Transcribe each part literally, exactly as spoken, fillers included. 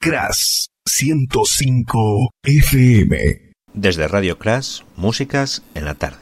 Crash ciento cinco F M. Desde Radio Crash, músicas en la tarde.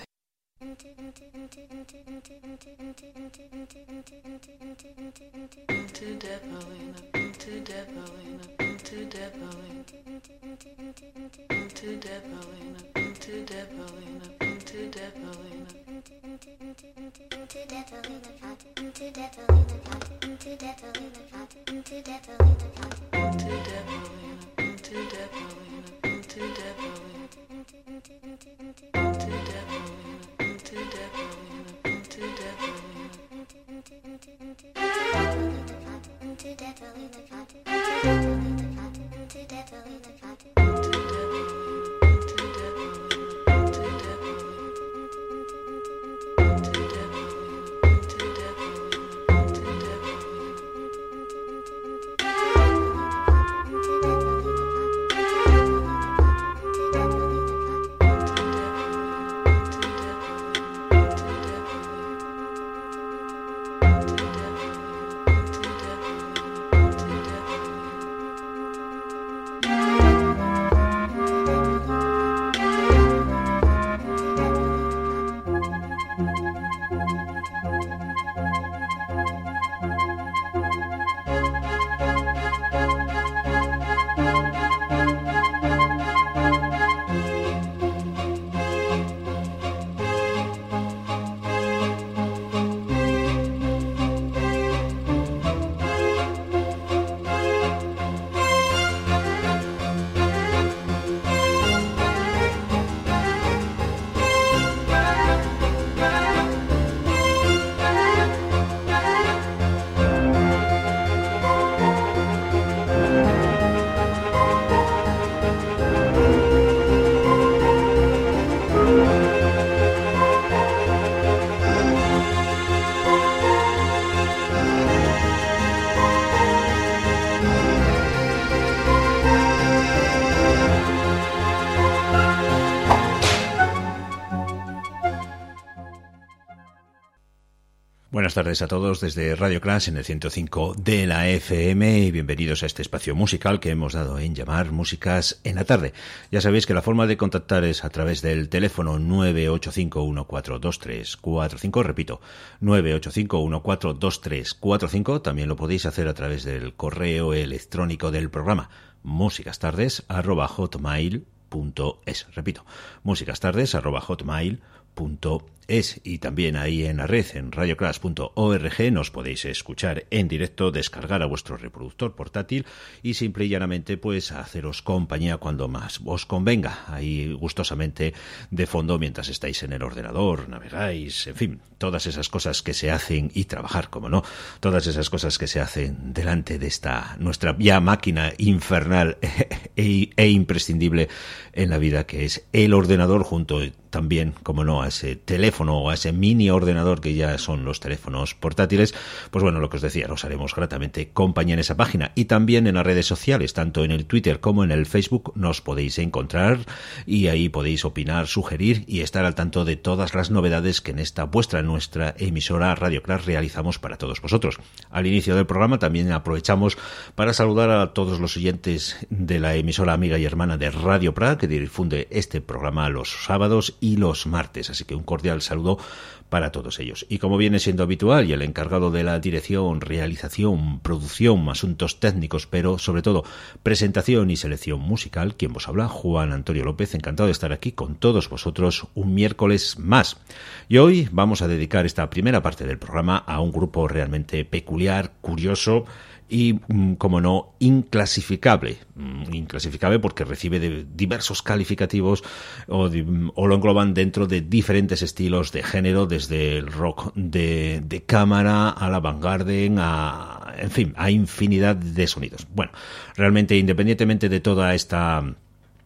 Buenas tardes a todos desde Radio Crash en el ciento cinco de la F M y bienvenidos a este espacio musical que hemos dado en llamar Músicas en la Tarde. Ya sabéis que la forma de contactar es a través del teléfono nueve ocho cinco uno cuatro dos tres cuatro cinco, repito, nueve ocho cinco uno cuatro dos tres cuatro cinco. También lo podéis hacer a través del correo electrónico del programa musicastardes arroba hotmail punto es. Repito, musicastardes arroba hotmail punto es. Y también ahí en la red, en radio crash punto org, nos podéis escuchar en directo, descargar a vuestro reproductor portátil y simple y llanamente pues haceros compañía cuando más os convenga, ahí gustosamente de fondo mientras estáis en el ordenador, navegáis, en fin, todas esas cosas que se hacen, y trabajar, como no, todas esas cosas que se hacen delante de esta nuestra ya máquina infernal e, e imprescindible en la vida, que es el ordenador, junto también, como no, a ese teléfono o a ese mini ordenador que ya son los teléfonos portátiles. Pues bueno, lo que os decía, os haremos gratamente compañía en esa página y también en las redes sociales, tanto en el Twitter como en el Facebook nos podéis encontrar y ahí podéis opinar, sugerir y estar al tanto de todas las novedades que en esta vuestra, nuestra emisora Radio Crash realizamos para todos vosotros. Al inicio del programa también aprovechamos para saludar a todos los oyentes de la emisora amiga y hermana de Radio Pra, que difunde este programa los sábados y los martes, así que un cordial saludo para todos ellos. Y como viene siendo habitual, y el encargado de la dirección, realización, producción, asuntos técnicos, pero sobre todo presentación y selección musical, quien vos habla, Juan Antonio López, encantado de estar aquí con todos vosotros un miércoles más. Y hoy vamos a dedicar esta primera parte del programa a un grupo realmente peculiar, curioso y, como no, inclasificable. Inclasificable porque recibe de diversos calificativos o, de, o lo engloban dentro de diferentes estilos de género, desde el rock de, de cámara a la vanguardia, a, en fin, a infinidad de sonidos. Bueno, realmente, independientemente de toda esta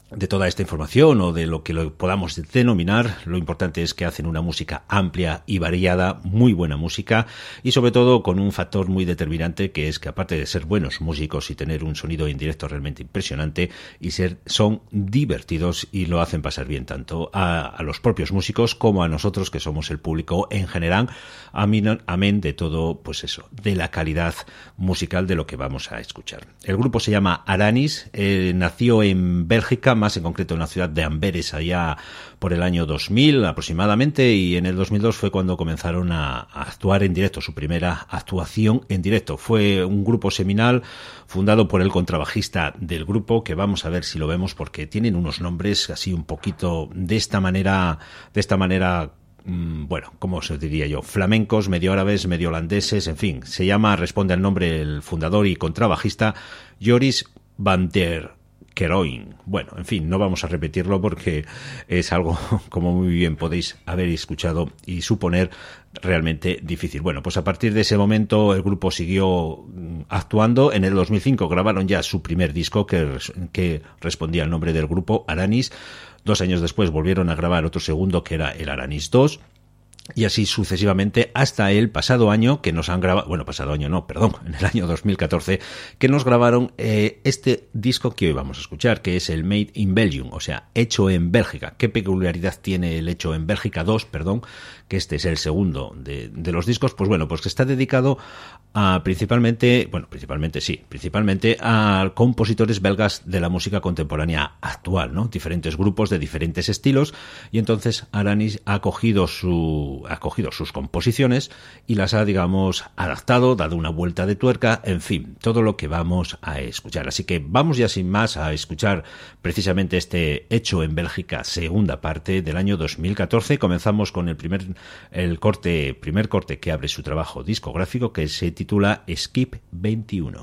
de toda esta información o de lo que lo podamos denominar, lo importante es que hacen una música amplia y variada, muy buena música, y sobre todo con un factor muy determinante, que es que aparte de ser buenos músicos y tener un sonido en directo realmente impresionante, y ser son divertidos y lo hacen pasar bien tanto a, a los propios músicos como a nosotros, que somos el público en general, amén, amén de todo, pues eso, de la calidad musical de lo que vamos a escuchar. El grupo se llama Aranis, eh, nació en Bélgica, más en concreto en la ciudad de Amberes, allá por el año dos mil aproximadamente, y en el dos mil dos fue cuando comenzaron a, a actuar en directo, su primera actuación en directo. Fue un grupo seminal fundado por el contrabajista del grupo, que vamos a ver si lo vemos porque tienen unos nombres así un poquito de esta manera, de esta manera bueno, ¿cómo se diría yo? Flamencos, medio árabes, medio holandeses, en fin, se llama, responde al nombre el fundador y contrabajista Joris van der Keroin. Bueno, en fin, no vamos a repetirlo porque es algo, como muy bien podéis haber escuchado y suponer, realmente difícil. Bueno, pues a partir de ese momento el grupo siguió actuando. En el dos mil cinco grabaron ya su primer disco que, que respondía al nombre del grupo, Aranis. Dos años después volvieron a grabar otro segundo que era el Aranis dos. Y así sucesivamente hasta el pasado año que nos han grabado, bueno, pasado año no, perdón, en el año dos mil catorce, que nos grabaron eh, este disco que hoy vamos a escuchar, que es el Made in Belgium, o sea, hecho en Bélgica. ¿Qué peculiaridad tiene el hecho en Bélgica dos, perdón, que este es el segundo de, de los discos? Pues bueno, pues que está dedicado a principalmente, bueno, principalmente sí, principalmente a compositores belgas de la música contemporánea actual, ¿no? Diferentes grupos de diferentes estilos, y entonces Aranis ha cogido su ha cogido sus composiciones y las ha, digamos, adaptado, dado una vuelta de tuerca, en fin, todo lo que vamos a escuchar. Así que vamos ya sin más a escuchar precisamente este hecho en Bélgica, segunda parte del año dos mil catorce. Comenzamos con el primer el corte, primer corte que abre su trabajo discográfico, que se titula Skip veintiuno.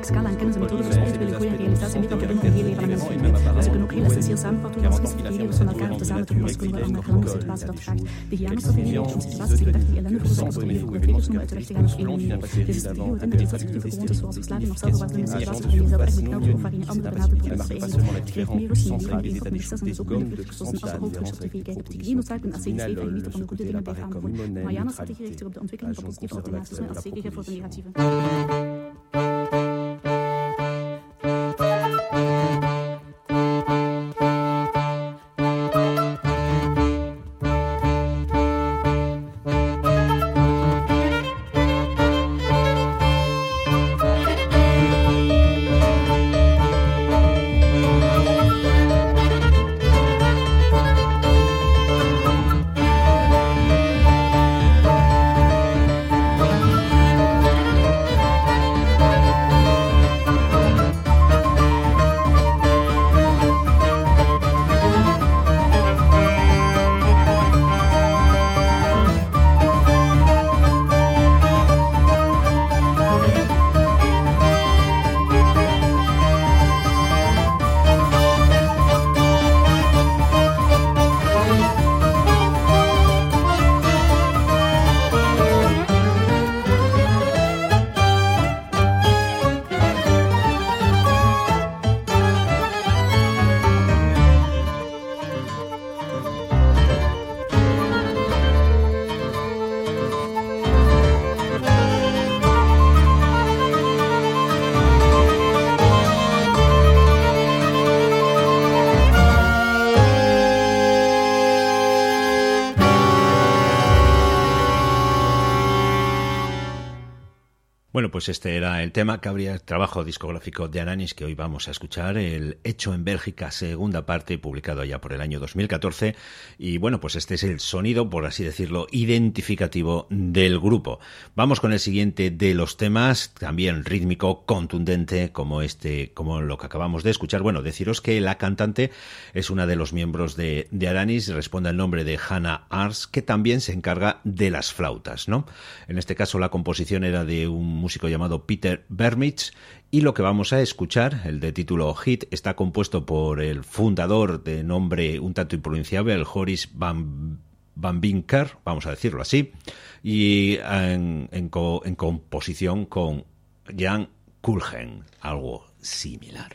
scala en kennis en methodes verspreid willen goede realisatie mee kan verbinden met heel evenement. Dus we kunnen ook heel essentieel samenvatten hoe onze strategieën van elkaar tezamen te doen als kunnen we aan de lange situatie dat vraagt. De Hygiëne-strategie heeft een situatie die betreft die ellende veroorzaakt door de collega's om uit de weg te gaan of elimineren. Deze strategie wordt in de destructieve gewoontes zoals verslaving of zelfverwaardigende situaties van jezelf erg bekneld of waarin je anderen benadert door het vereniging. Het geeft meer rust in je leven, meer van de stress en dus ook minder vlucht zoals een alcohol, drugs of tv kijken. Psychologie noodzakelijk een ascetisch leven en genieten van de goede dingen blijven aanvoelen. Maar Hygiëne-strategie richt zich op de ontwikkeling van positieve alternaties en als zekerheid voor de negatieve. Bueno, pues este era el tema que habría el trabajo discográfico de Alanis que hoy vamos a escuchar, el Hecho en Bélgica, segunda parte, publicado ya por el año dos mil catorce. Y bueno, pues este es el sonido, por así decirlo, identificativo del grupo. Vamos con el siguiente de los temas, también rítmico, contundente, como este, como lo que acabamos de escuchar. Bueno, deciros que la cantante es una de los miembros de, de Alanis, responde al nombre de Hannah Ars, que también se encarga de las flautas, ¿no? En este caso la composición era de un músico llamado Peter Vermich, y lo que vamos a escuchar, el de título Hit, está compuesto por el fundador de nombre un tanto impronunciable, el Joris Van, Van Vinker, vamos a decirlo así, y en, en, co, en composición con Jan Kulgen, algo similar.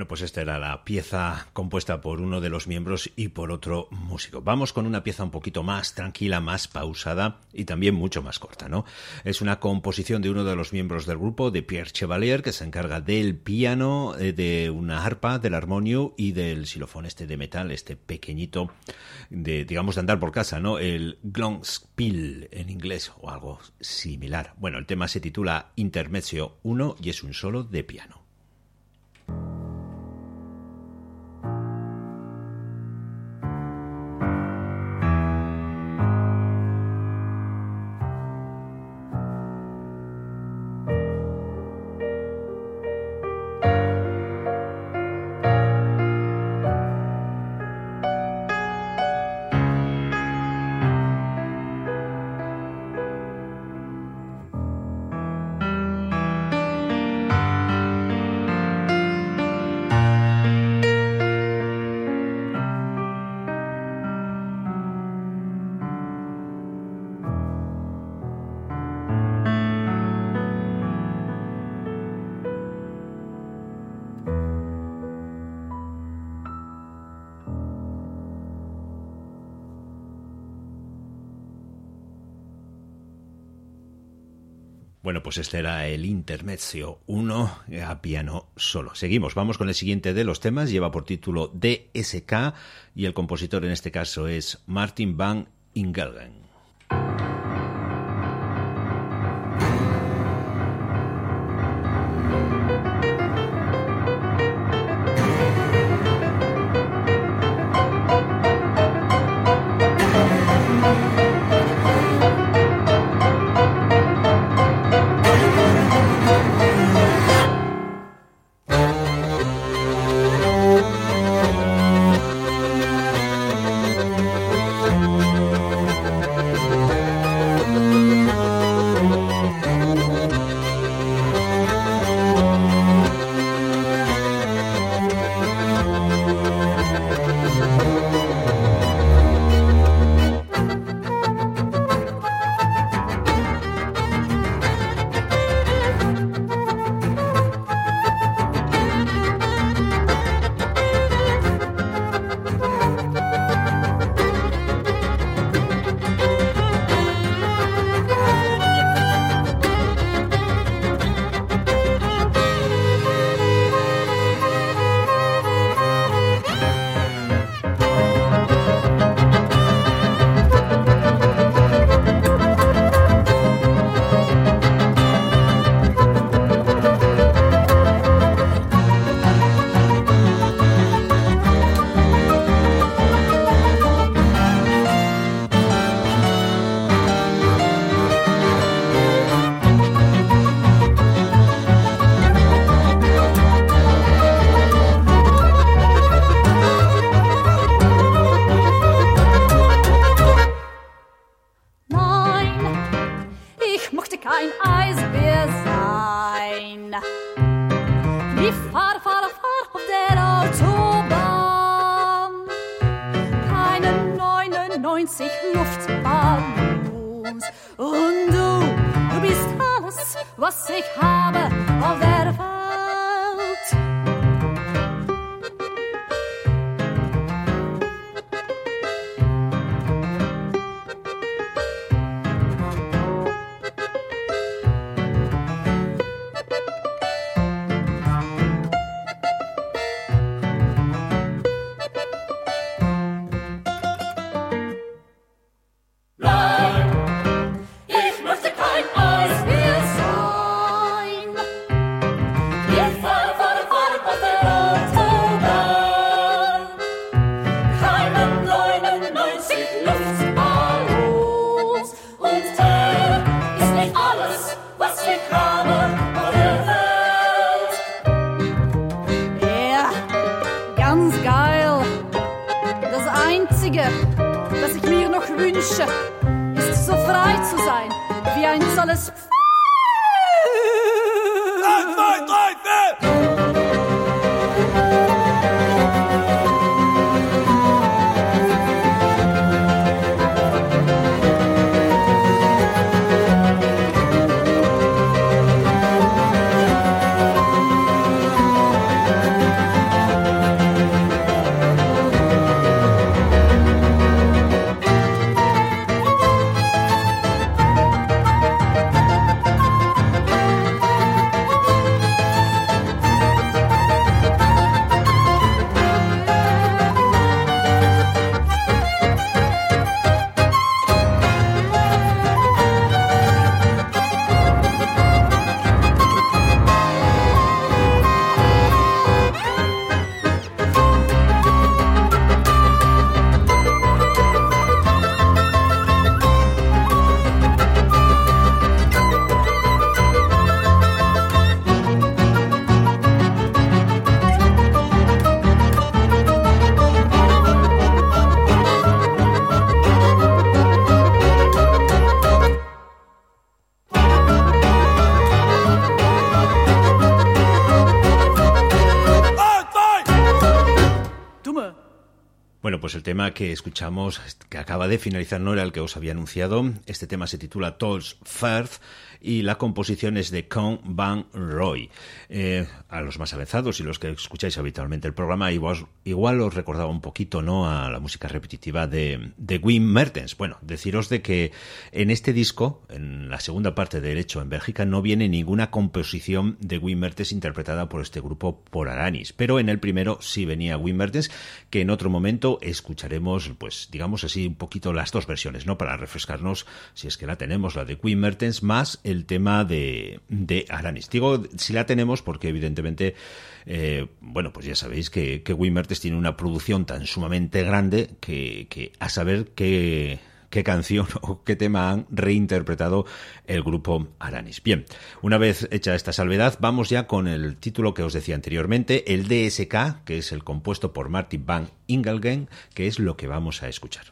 Bueno, pues esta era la pieza compuesta por uno de los miembros y por otro músico. Vamos con una pieza un poquito más tranquila, más pausada y también mucho más corta, ¿no? Es una composición de uno de los miembros del grupo, de Pierre Chevalier, que se encarga del piano, de una arpa, del armonio y del xilofón este de metal, este pequeñito, de, digamos, de andar por casa, ¿no? El Glockenspiel en inglés o algo similar. Bueno, el tema se titula Intermezzo uno y es un solo de piano. Bueno, pues este era el Intermezzo uno a piano solo. Seguimos, vamos con el siguiente de los temas. Lleva por título D S K y el compositor en este caso es Martin van Ingelgen. Luftballons. Und du, du bist alles, was ich habe auf der Welt. Ist so frei zu sein, wie ein tolles Pferd. eins, zwei, drei, vier! pues el tema que escuchamos, que acaba de finalizar, no era el que os había anunciado. Este tema se titula Tolls Firth y la composición es de Con Van Roy. Eh, a los más avanzados y los que escucháis habitualmente el programa, igual, igual os recordaba un poquito, ¿no?, a la música repetitiva de, de Wim Mertens. Bueno, deciros de que en este disco, en la segunda parte de Hecho en Bélgica, no viene ninguna composición de Wim Mertens interpretada por este grupo, por Aranis, pero en el primero sí venía Wim Mertens, que en otro momento escucharemos, pues digamos así, un poquito las dos versiones, ¿no?, para refrescarnos, si es que la tenemos, la de Wim Mertens más el tema de, de Aranis. Digo si la tenemos porque evidentemente eh, bueno, pues ya sabéis que, que Wim Mertens tiene una producción tan sumamente grande que, que a saber qué qué canción o qué tema han reinterpretado el grupo Aranis. Bien, una vez hecha esta salvedad, vamos ya con el título que os decía anteriormente, el D S K, que es el compuesto por Martin van Ingelgen, que es lo que vamos a escuchar.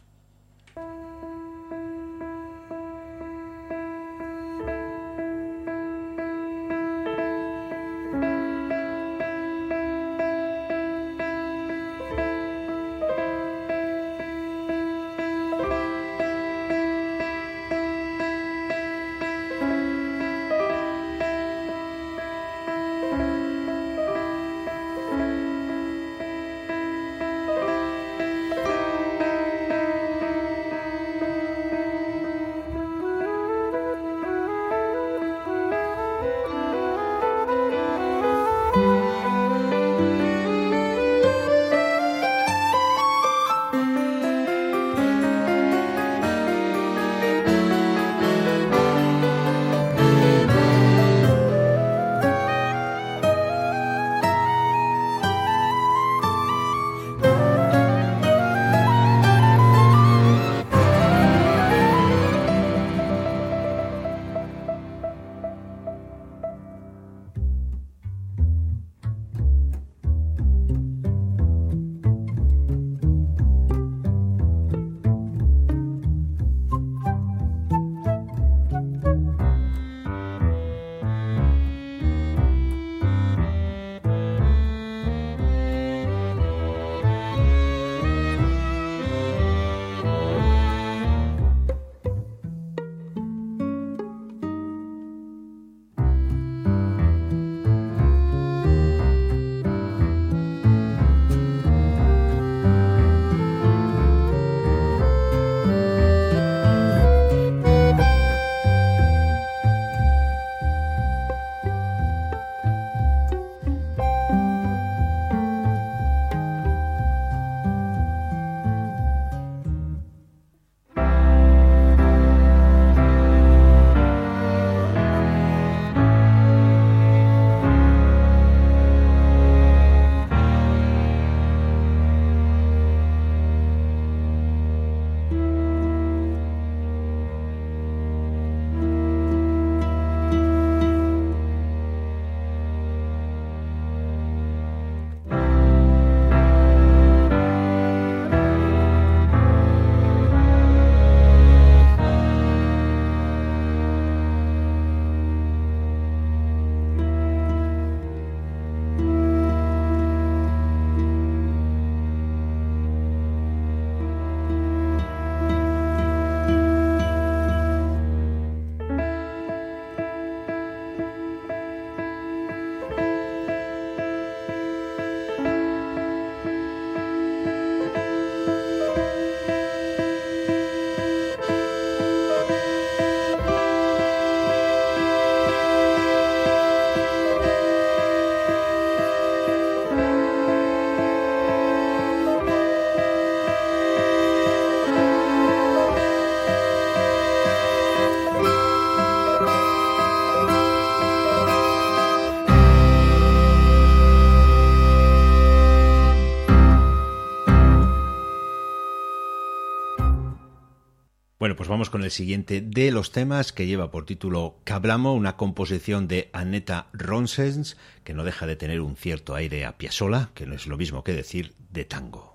Bueno, pues vamos con el siguiente de los temas, que lleva por título Cablamo, una composición de Annetta Ronsens, que no deja de tener un cierto aire a Piazzolla, que no es lo mismo que decir de tango.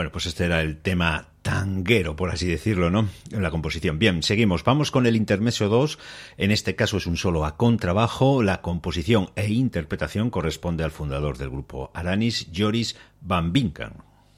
Bueno, pues este era el tema tanguero, por así decirlo, ¿no? En la composición. Bien, seguimos. Vamos con el intermezzo dos. En este caso es un solo a contrabajo. La composición e interpretación corresponde al fundador del grupo Alanis, Joris Van Vinken.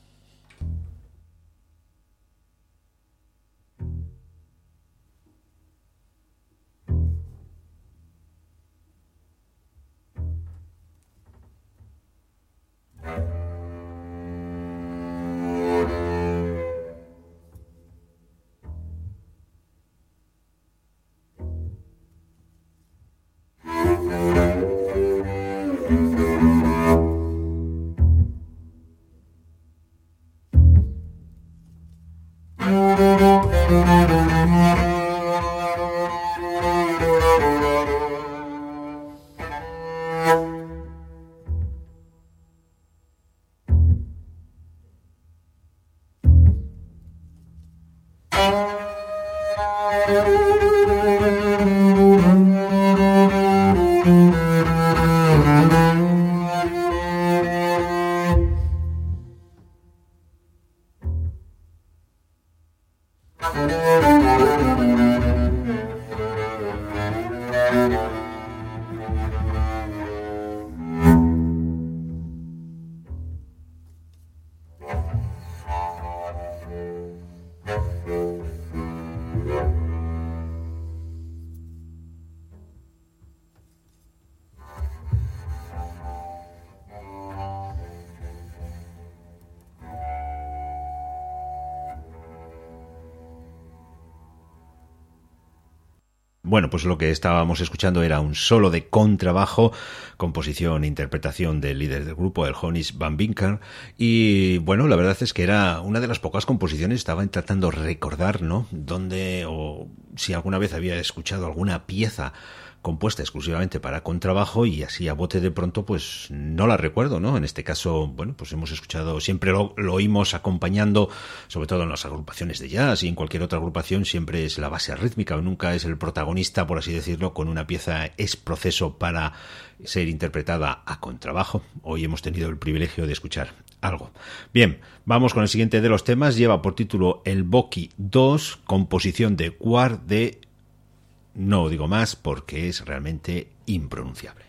Bueno, pues lo que estábamos escuchando era un solo de contrabajo, composición e interpretación del líder del grupo, el Joris Van Vinken, y bueno, la verdad es que era una de las pocas composiciones. Estaba intentando recordar, ¿no?, dónde o si alguna vez había escuchado alguna pieza compuesta exclusivamente para contrabajo, y así a bote de pronto pues no la recuerdo, ¿no? En este caso, bueno, pues hemos escuchado, siempre lo, lo oímos acompañando, sobre todo en las agrupaciones de jazz y en cualquier otra agrupación, siempre es la base rítmica, nunca es el protagonista, por así decirlo, con una pieza es proceso para ser interpretada a contrabajo. Hoy hemos tenido el privilegio de escuchar algo. Bien, vamos con el siguiente de los temas. Lleva por título El Boki dos, composición de Quar de... No digo más porque es realmente impronunciable.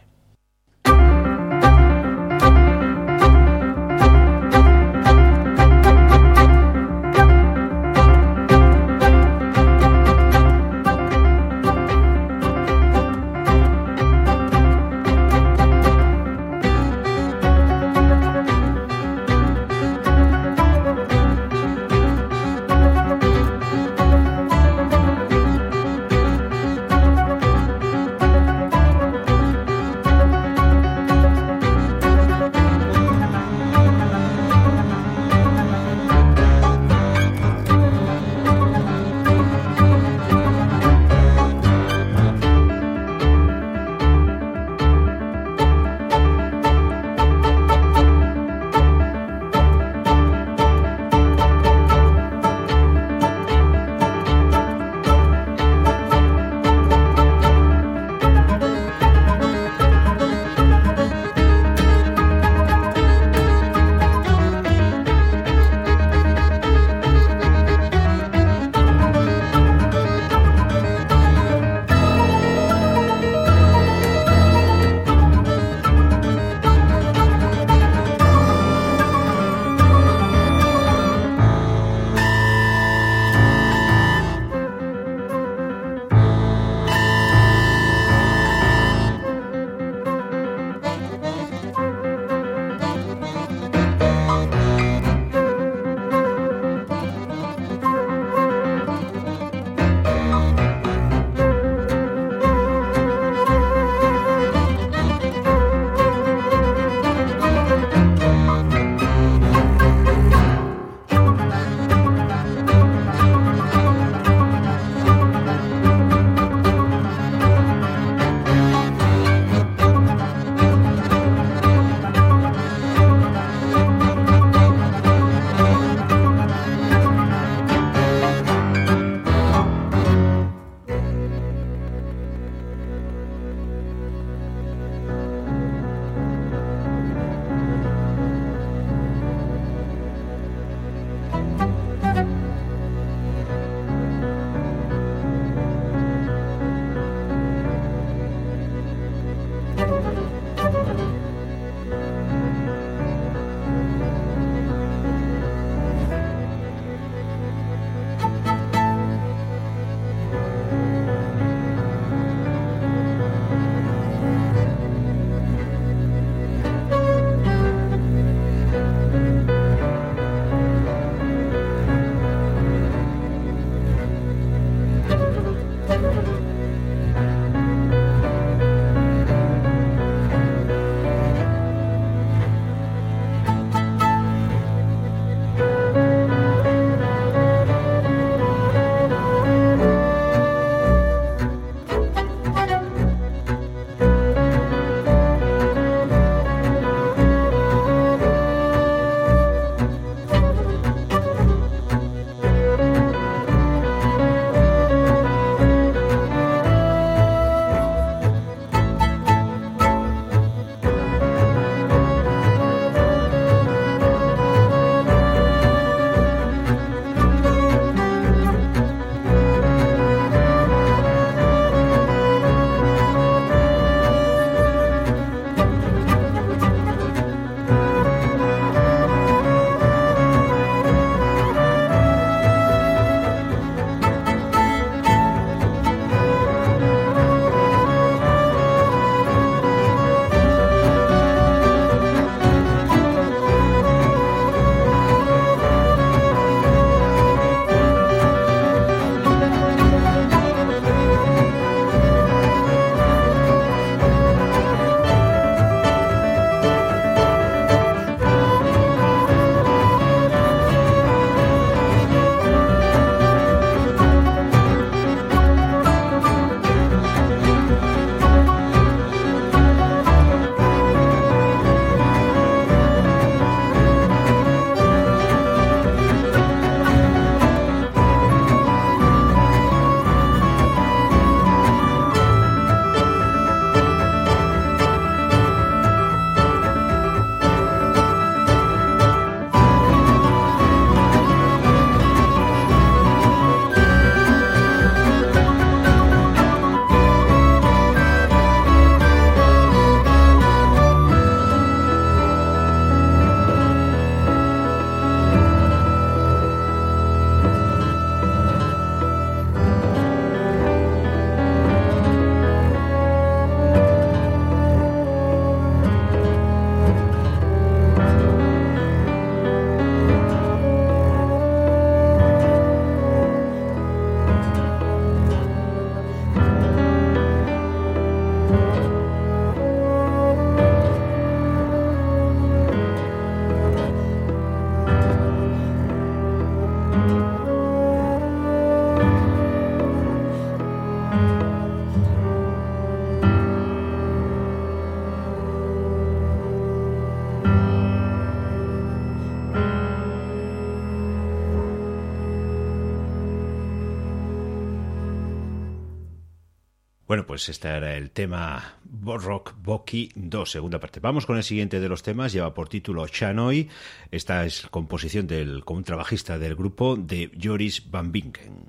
Bueno, pues este era el tema Rock Boki dos, segunda parte. Vamos con el siguiente de los temas, lleva por título Chanoi. Esta es composición del contrabajista del grupo, de Joris van Vinken.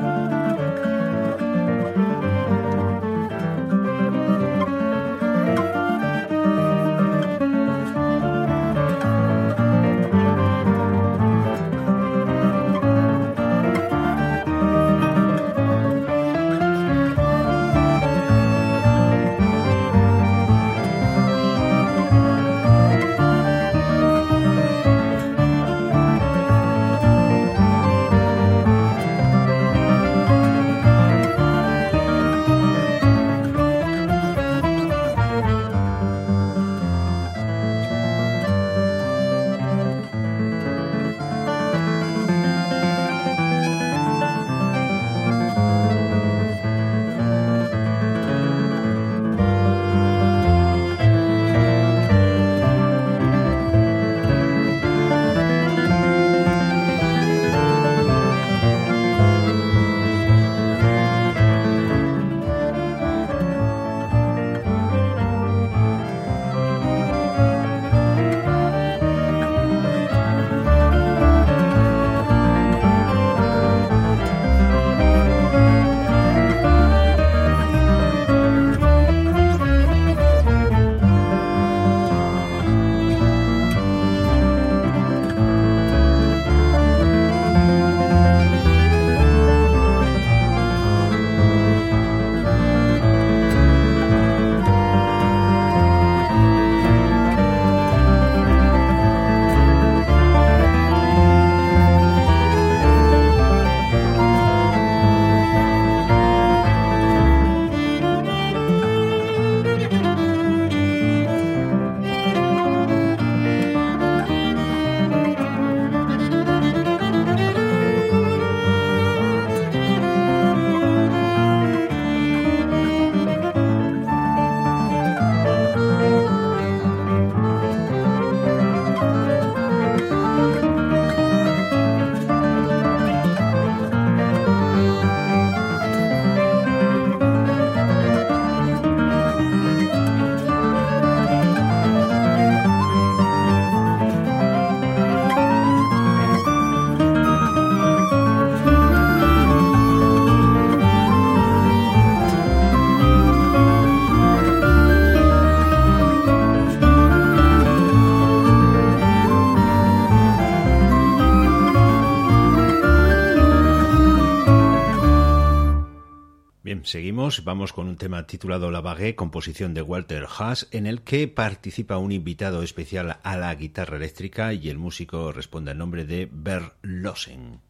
Seguimos, vamos con un tema titulado La Vague, composición de Walter Haas, en el que participa un invitado especial a la guitarra eléctrica y el músico responde al nombre de Bernd Lossen.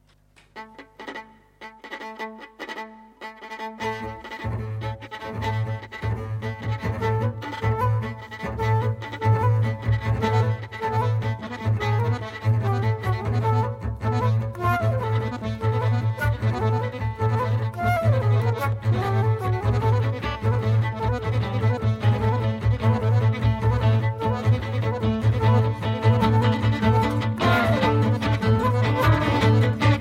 Thank you.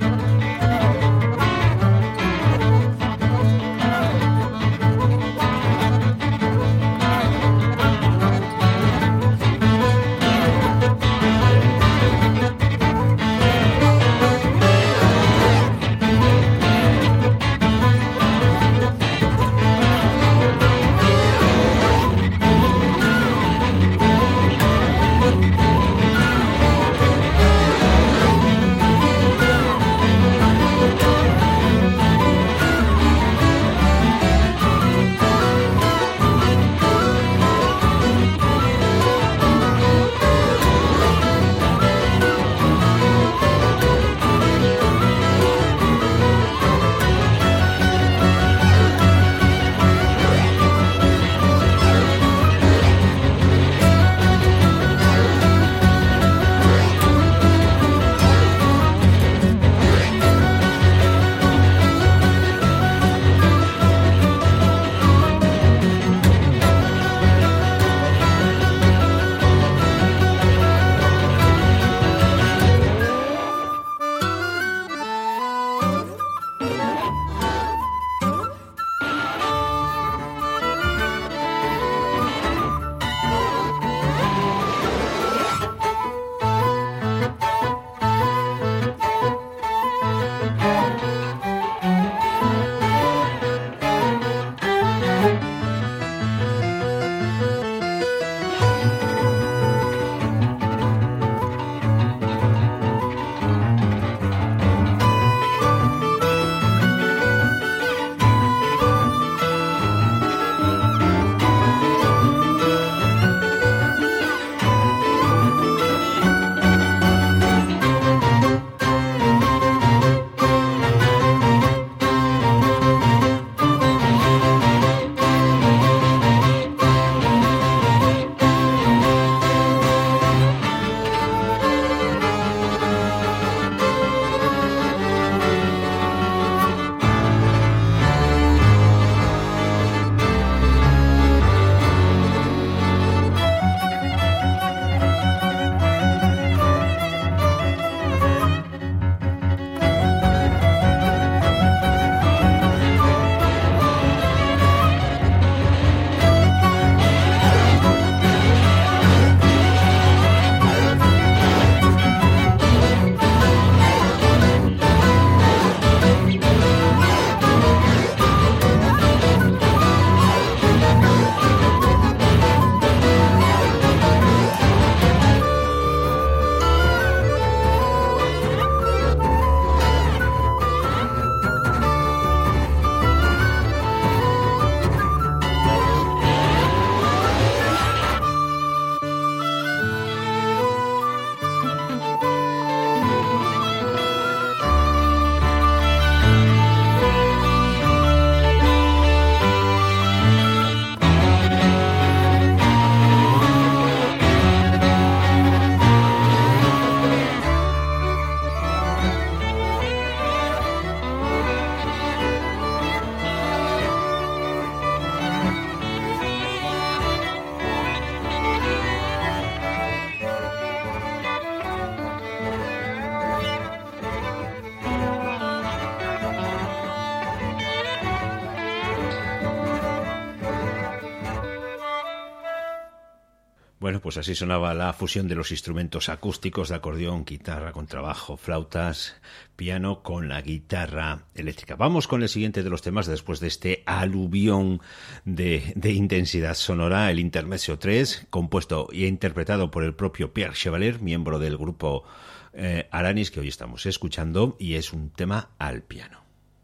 Bueno, pues así sonaba la fusión de los instrumentos acústicos de acordeón, guitarra, contrabajo, flautas, piano con la guitarra eléctrica. Vamos con el siguiente de los temas después de este aluvión de, de intensidad sonora, el Intermezzo tres, compuesto e interpretado por el propio Pierre Chevalier, miembro del grupo eh, Alanis, que hoy estamos escuchando, y es un tema al piano.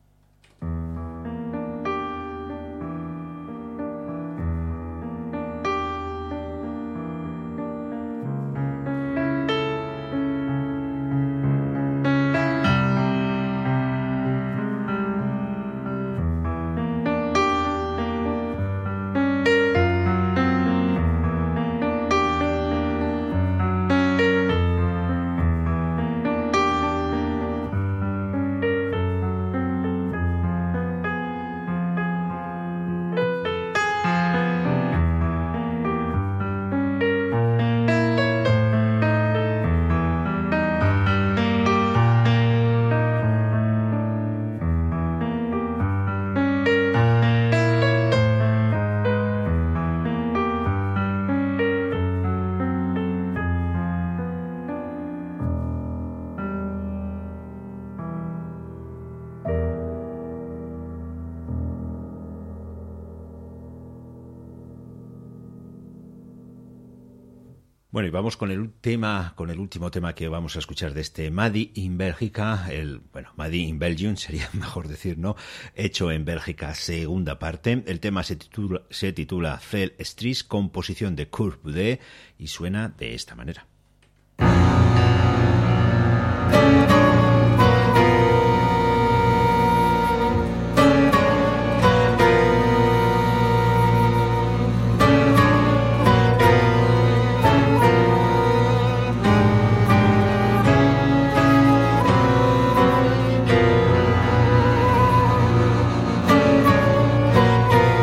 Bueno, y vamos con el tema, con el último tema que vamos a escuchar de este Made in Bélgica, el, bueno, Made in Belgium sería mejor decir, ¿no? Hecho en Bélgica, segunda parte. El tema se titula, se titula Fel Stries, composición de Kurt Boudet, y suena de esta manera.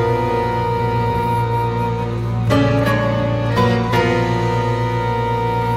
Thank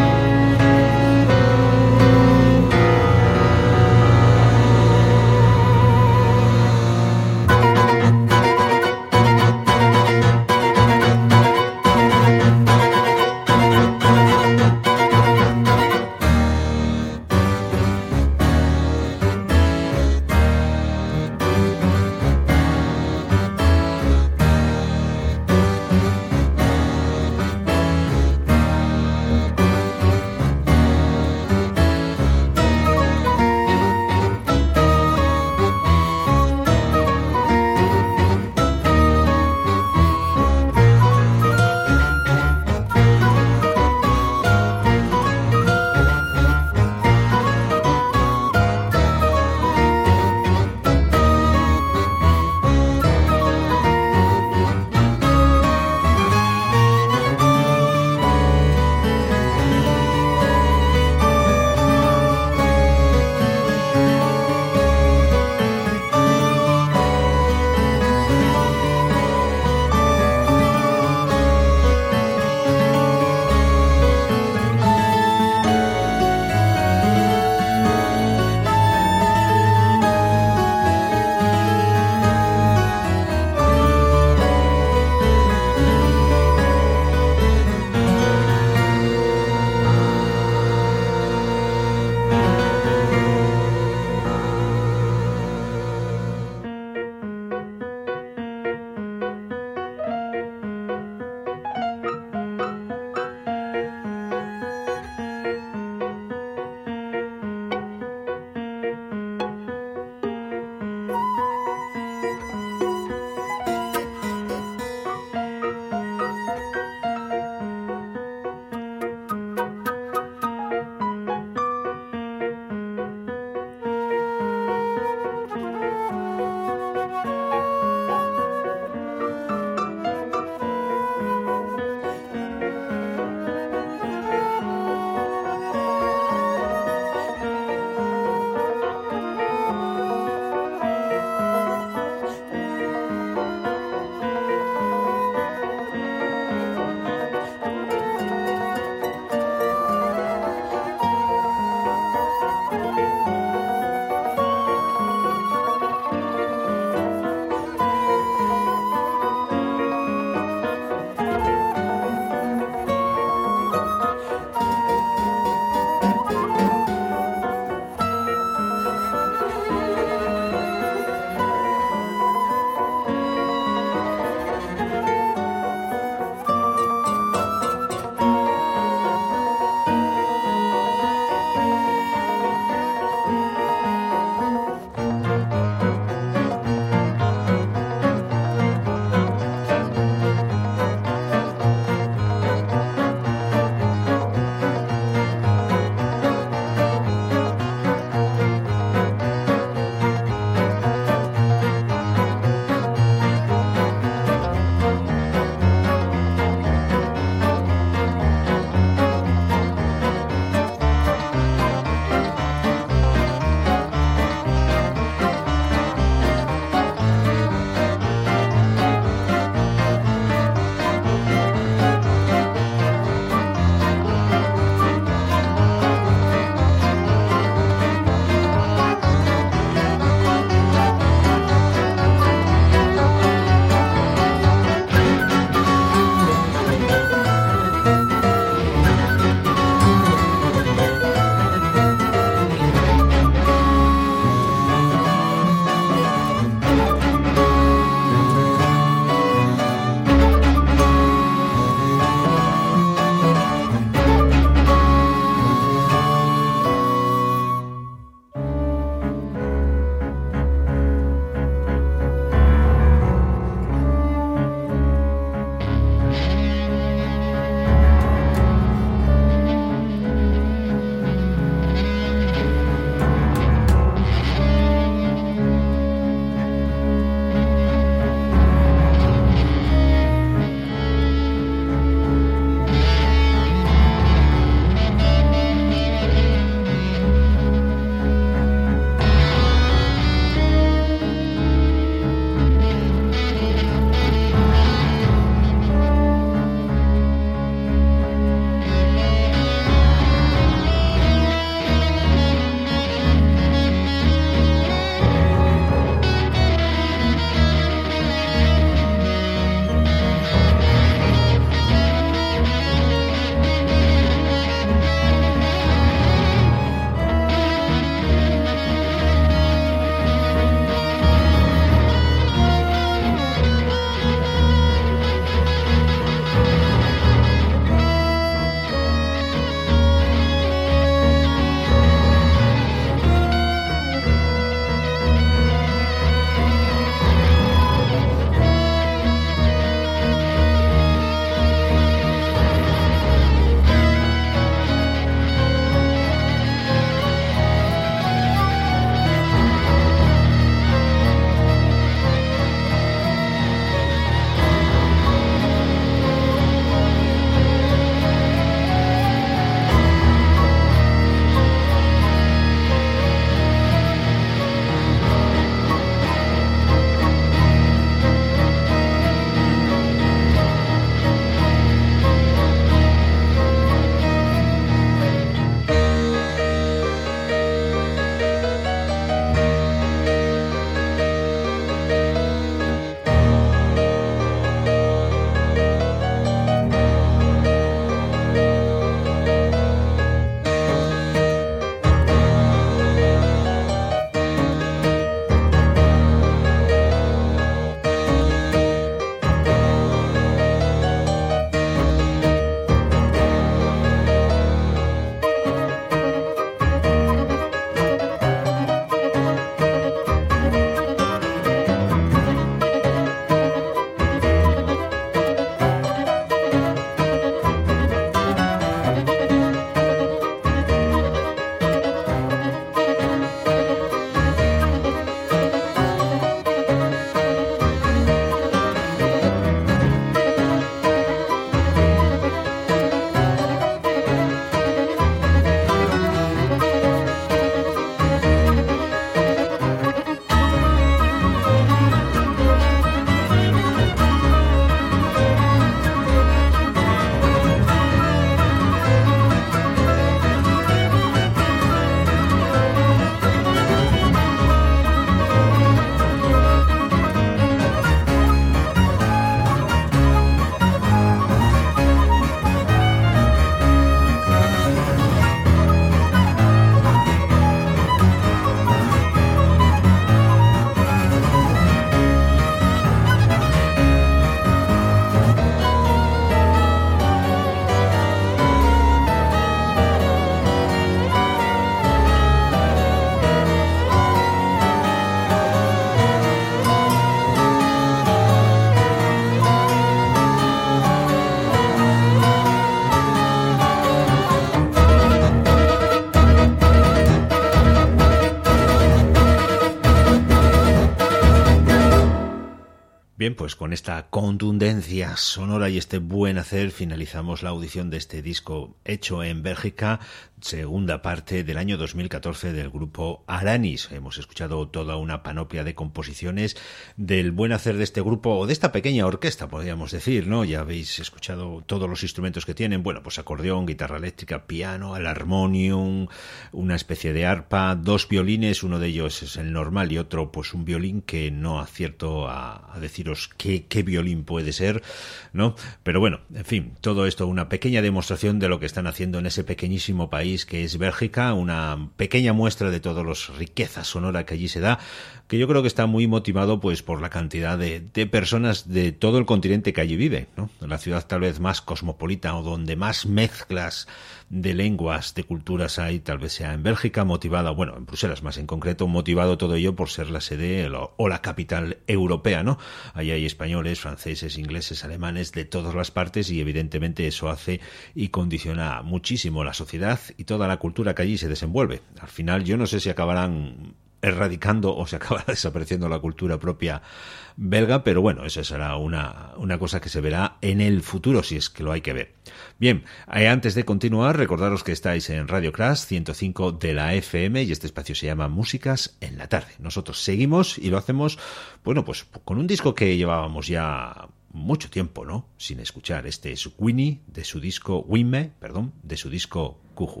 Bien, pues con esta contundencia sonora y este buen hacer finalizamos la audición de este disco hecho en Bélgica, segunda parte del año dos mil catorce del grupo Aranis. Hemos escuchado toda una panoplia de composiciones del buen hacer de este grupo, o de esta pequeña orquesta, podríamos decir, ¿no? Ya habéis escuchado todos los instrumentos que tienen, bueno, pues acordeón, guitarra eléctrica, piano, el armonium, una especie de arpa, dos violines, uno de ellos es el normal y otro pues un violín que no acierto a, a deciros qué, qué violín puede ser, ¿no? Pero bueno, en fin, todo esto una pequeña demostración de lo que están haciendo en ese pequeñísimo país que es Bélgica, una pequeña muestra de todas las riquezas sonora que allí se da, que yo creo que está muy motivado pues por la cantidad de, de personas de todo el continente que allí vive, ¿no? La ciudad tal vez más cosmopolita o donde más mezclas de lenguas, de culturas hay, tal vez sea en Bélgica, motivada, bueno, en Bruselas más en concreto, motivado todo ello por ser la sede o la capital europea, ¿no? Allí hay españoles, franceses, ingleses, alemanes, de todas las partes, y evidentemente eso hace y condiciona muchísimo la sociedad y toda la cultura que allí se desenvuelve. Al final yo no sé si acabarán erradicando o se acabará desapareciendo la cultura propia belga, pero bueno, eso será una, una cosa que se verá en el futuro, si es que lo hay que ver. Bien, eh, antes de continuar, recordaros que estáis en Radio Crash ciento cinco de la F M y este espacio se llama Músicas en la Tarde. Nosotros seguimos y lo hacemos, bueno, pues con un disco que llevábamos ya mucho tiempo, ¿no?, sin escuchar. Este es Winnie, de su disco Wimme, perdón, de su disco Kuhu.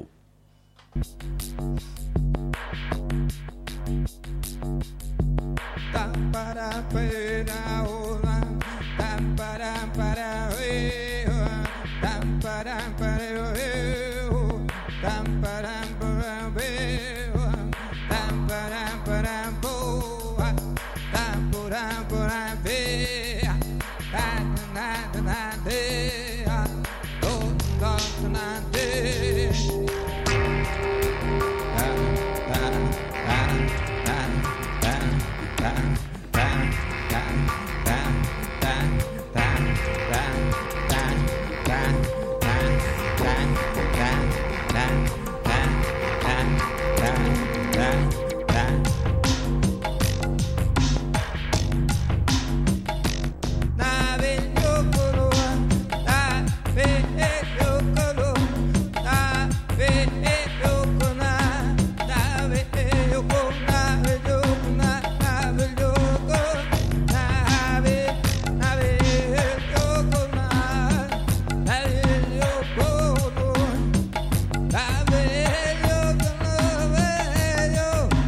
Yo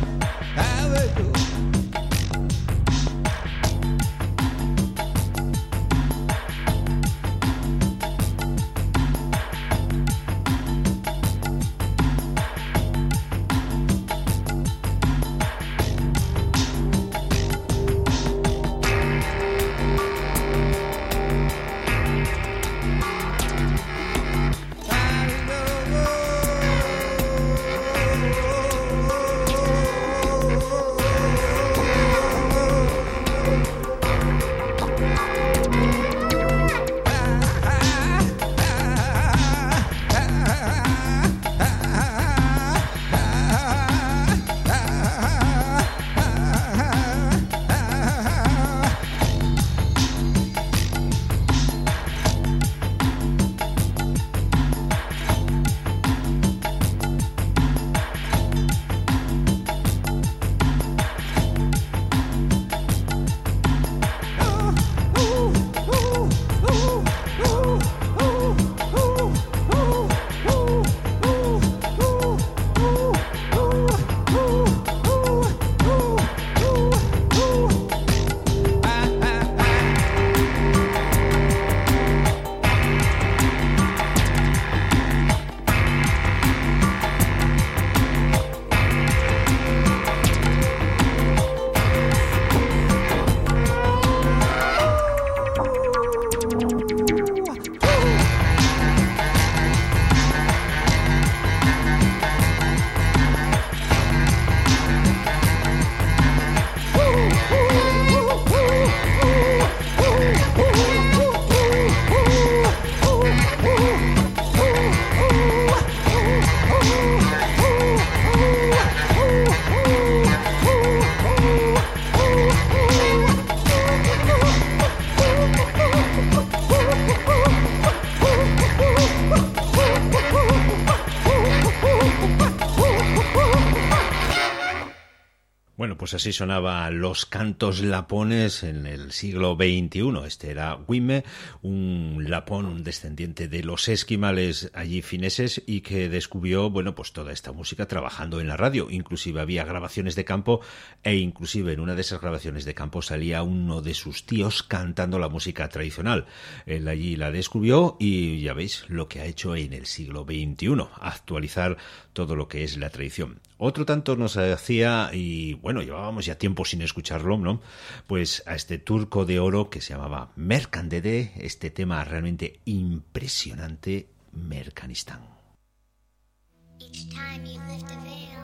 Bueno, pues así sonaba Los Cantos Lapones en el siglo veintiuno. Este era Wime, un lapón, un descendiente de los esquimales allí fineses y que descubrió, bueno, pues toda esta música trabajando en la radio. Inclusive había grabaciones de campo e inclusive en una de esas grabaciones de campo salía uno de sus tíos cantando la música tradicional. Él allí la descubrió y ya veis lo que ha hecho en el siglo veintiuno, actualizar todo lo que es la tradición. Otro tanto nos hacía, y bueno, llevábamos ya tiempo sin escucharlo, ¿no? Pues a este turco de oro que se llamaba Merkan Dede, este tema realmente impresionante, Merkanistán. Each time you lift a veil,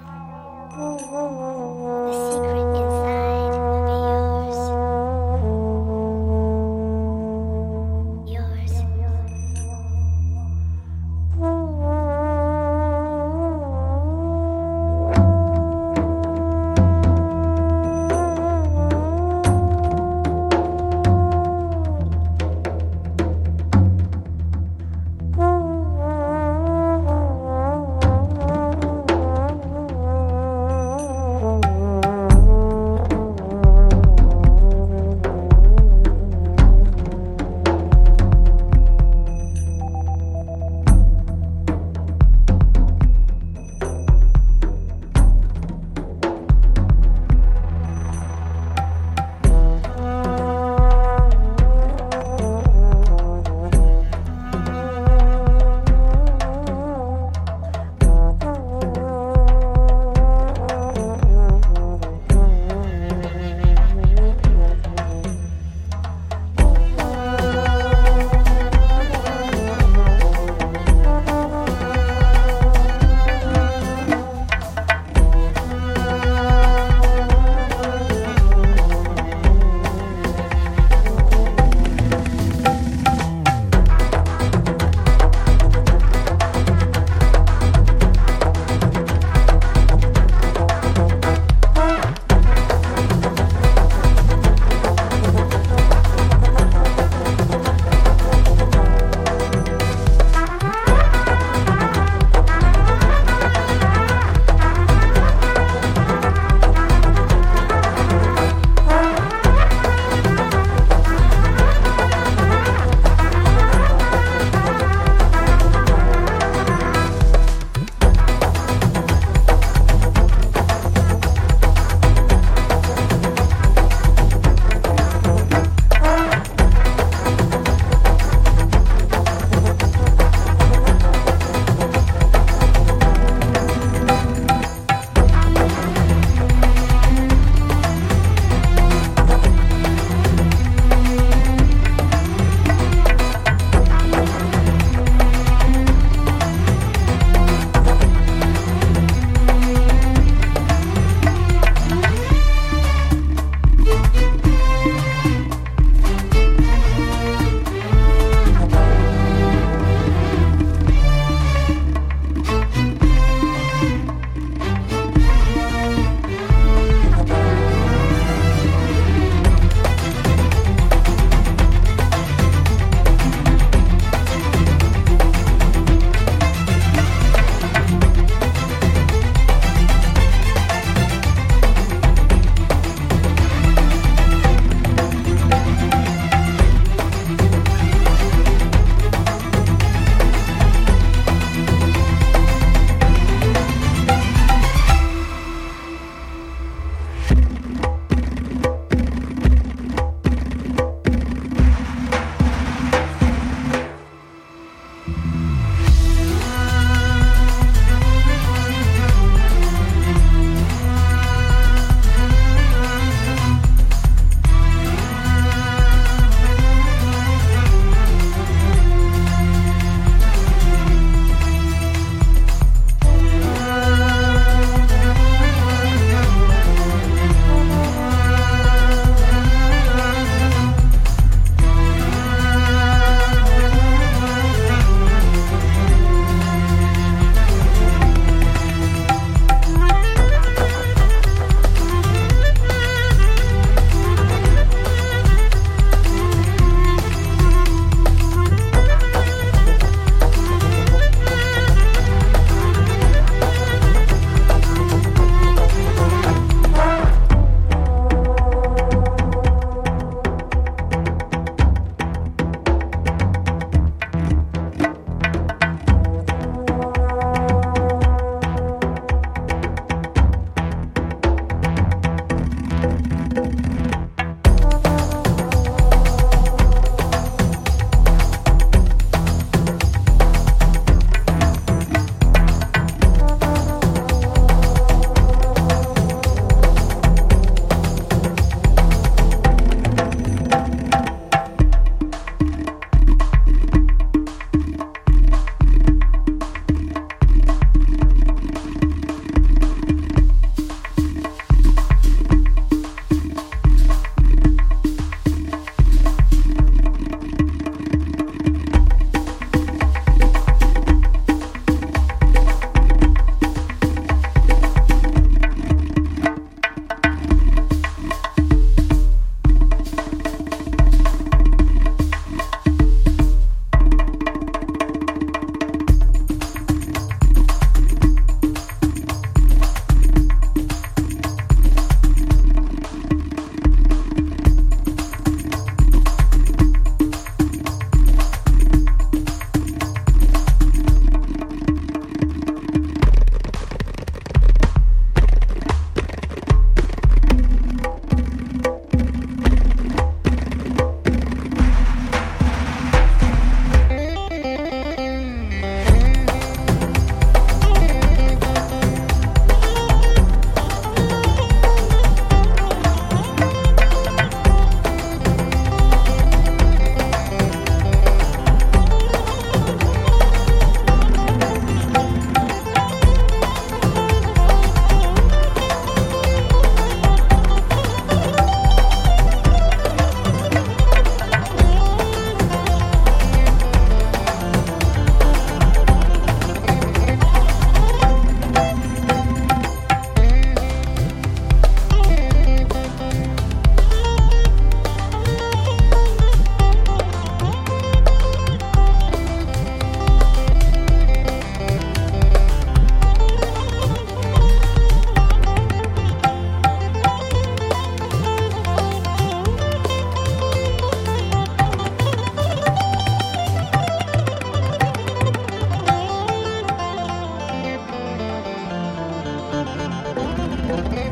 the secret inside will be yours.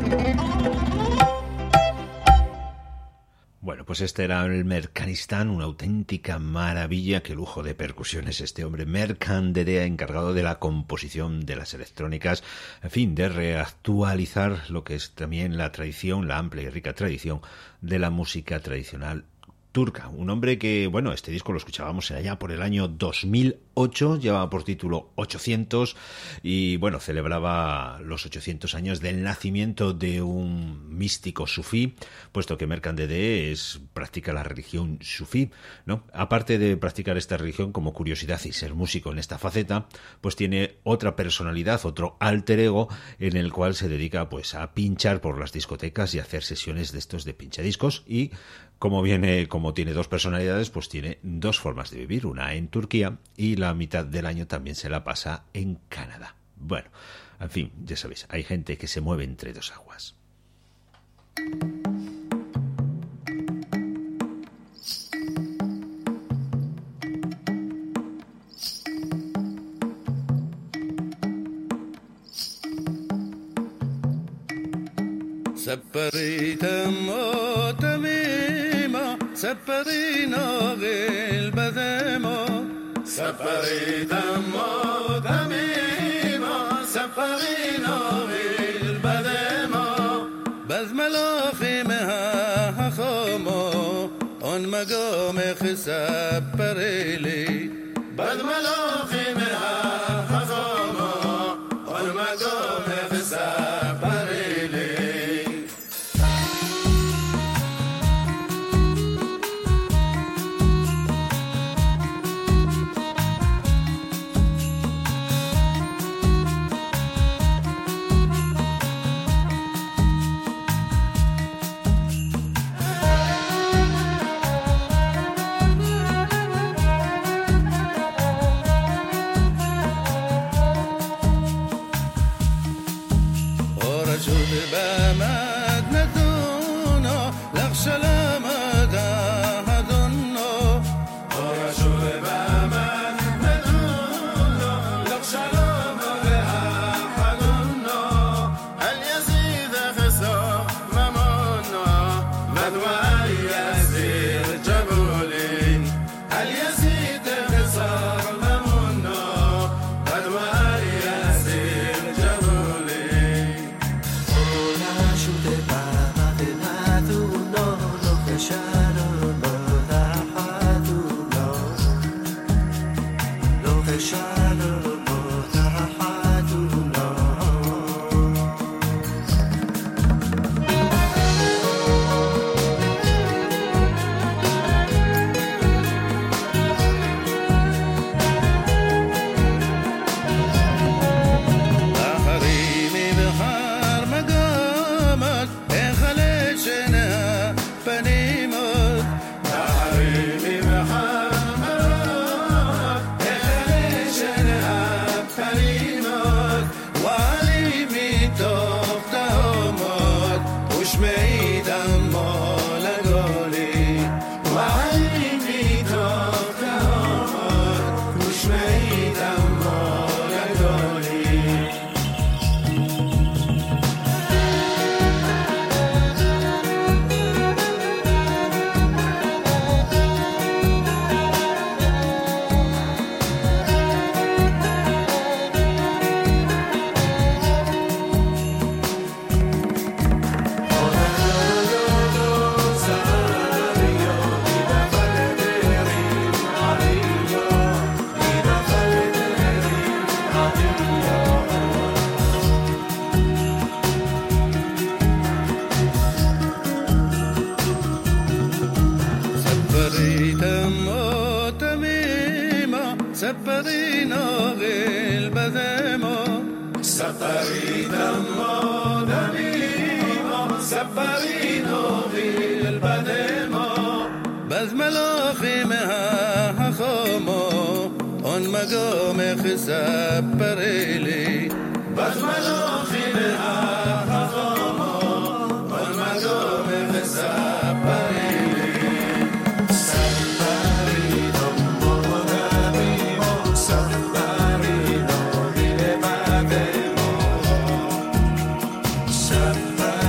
Bueno, pues este era el Mercanistán, una auténtica maravilla. Qué lujo de percusiones este hombre. Merkan Dedea, encargado de la composición de las electrónicas, en fin, de reactualizar lo que es también la tradición, la amplia y rica tradición de la música tradicional turca. Un hombre que, bueno, este disco lo escuchábamos allá por el año dos mil ocho, llevaba por título ochocientos y, bueno, celebraba los ochocientos años del nacimiento de un místico sufí, puesto que Merkan Dedea es, practica la religión sufí, ¿no? Aparte de practicar esta religión, como curiosidad, y ser músico en esta faceta, pues tiene otra personalidad, otro alter ego, en el cual se dedica, pues, a pinchar por las discotecas y a hacer sesiones de estos de pinchadiscos. Y como viene, como tiene dos personalidades, pues tiene dos formas de vivir, una en Turquía y la mitad del año también se la pasa en Canadá. Bueno, en fin, ya sabéis, hay gente que se mueve entre dos aguas. سپرينا غيل بذمو سپرينا مو دميما سپرينا غيل بذمو بذ ملاخي مها خمو اون مقام خسپريلي بذ ملاخي مها خمو اون مقام خسپريلي Bye.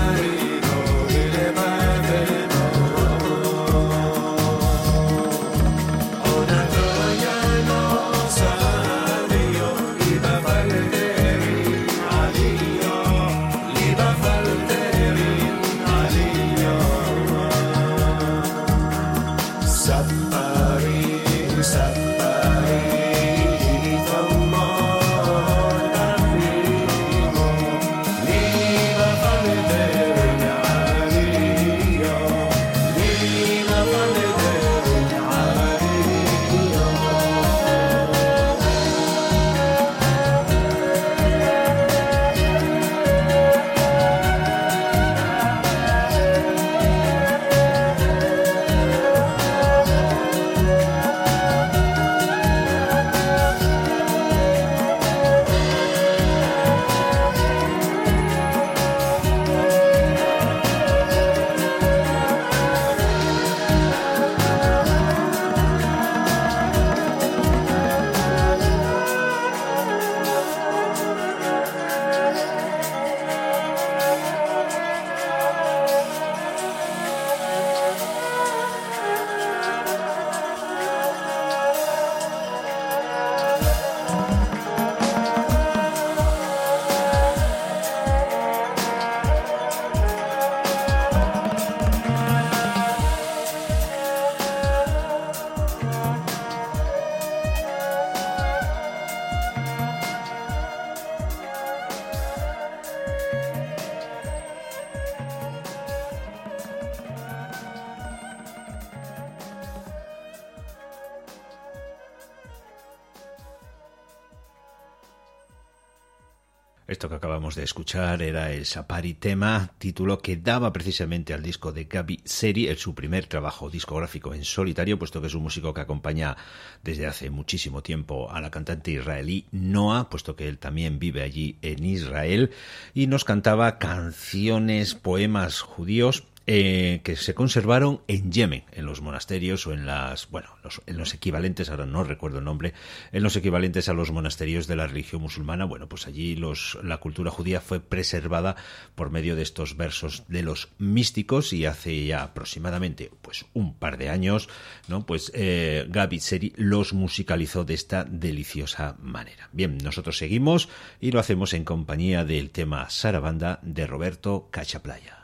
Esto que acabamos de escuchar era el Sapari tema, título que daba precisamente al disco de Gaby Seri, el su primer trabajo discográfico en solitario, puesto que es un músico que acompaña desde hace muchísimo tiempo a la cantante israelí Noah, puesto que él también vive allí en Israel, y nos cantaba canciones, poemas judíos, Eh, que se conservaron en Yemen, en los monasterios o en las, bueno, los, en los equivalentes, ahora no recuerdo el nombre, en los equivalentes a los monasterios de la religión musulmana. Bueno, pues allí los, la cultura judía fue preservada por medio de estos versos de los místicos, y hace ya aproximadamente pues un par de años, ¿no? Pues eh, Gaby Seri los musicalizó de esta deliciosa manera. Bien, nosotros seguimos y lo hacemos en compañía del tema Sarabanda de Roberto Cachaplaya.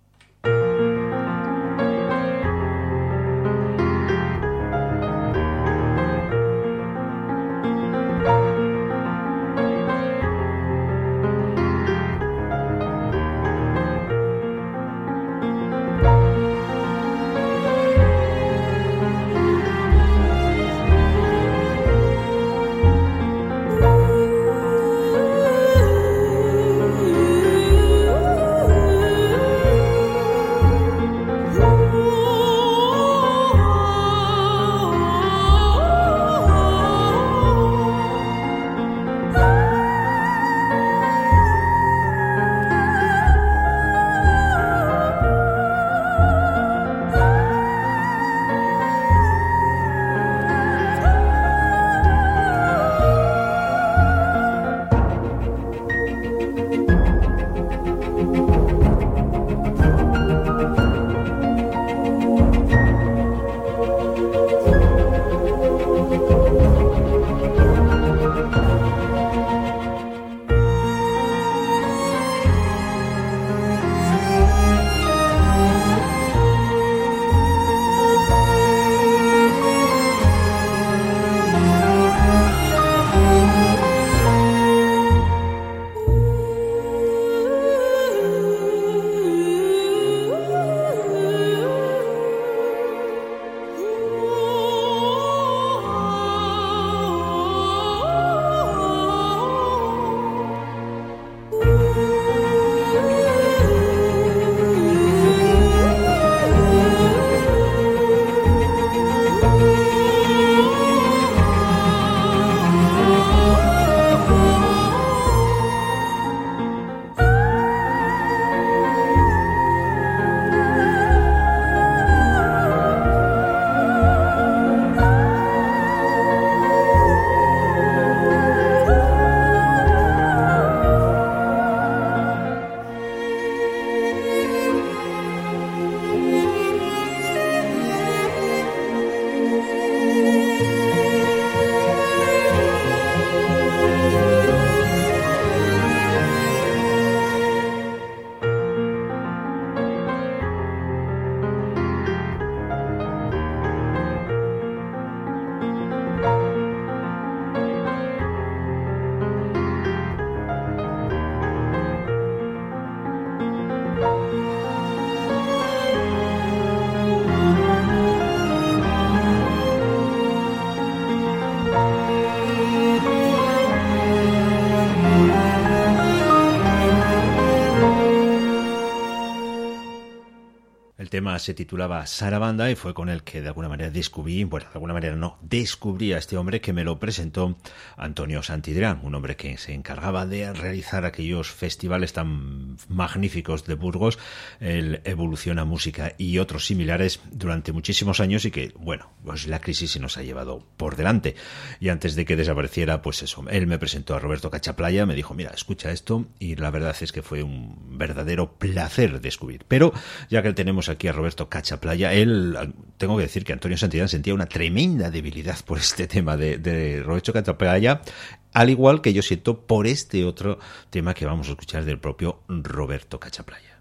tema se titulaba Sarabanda y fue con el que de alguna manera descubrí, bueno, de alguna manera no, descubrí a este hombre que me lo presentó Antonio Santidrán, un hombre que se encargaba de realizar aquellos festivales tan magníficos de Burgos, el Evoluciona Música y otros similares durante muchísimos años y que, bueno, pues la crisis se nos ha llevado por delante. Y antes de que desapareciera, pues eso, él me presentó a Roberto Cachaplaya, me dijo, mira, escucha esto, y la verdad es que fue un verdadero placer descubrir. Pero ya que tenemos aquí a Roberto Cachaplaya, él, tengo que decir que Antonio Santidrán sentía una tremenda debilidad por este tema de, de Roberto Cachaplaya, al igual que yo siento por este otro tema que vamos a escuchar del propio Roberto Cachaplaya.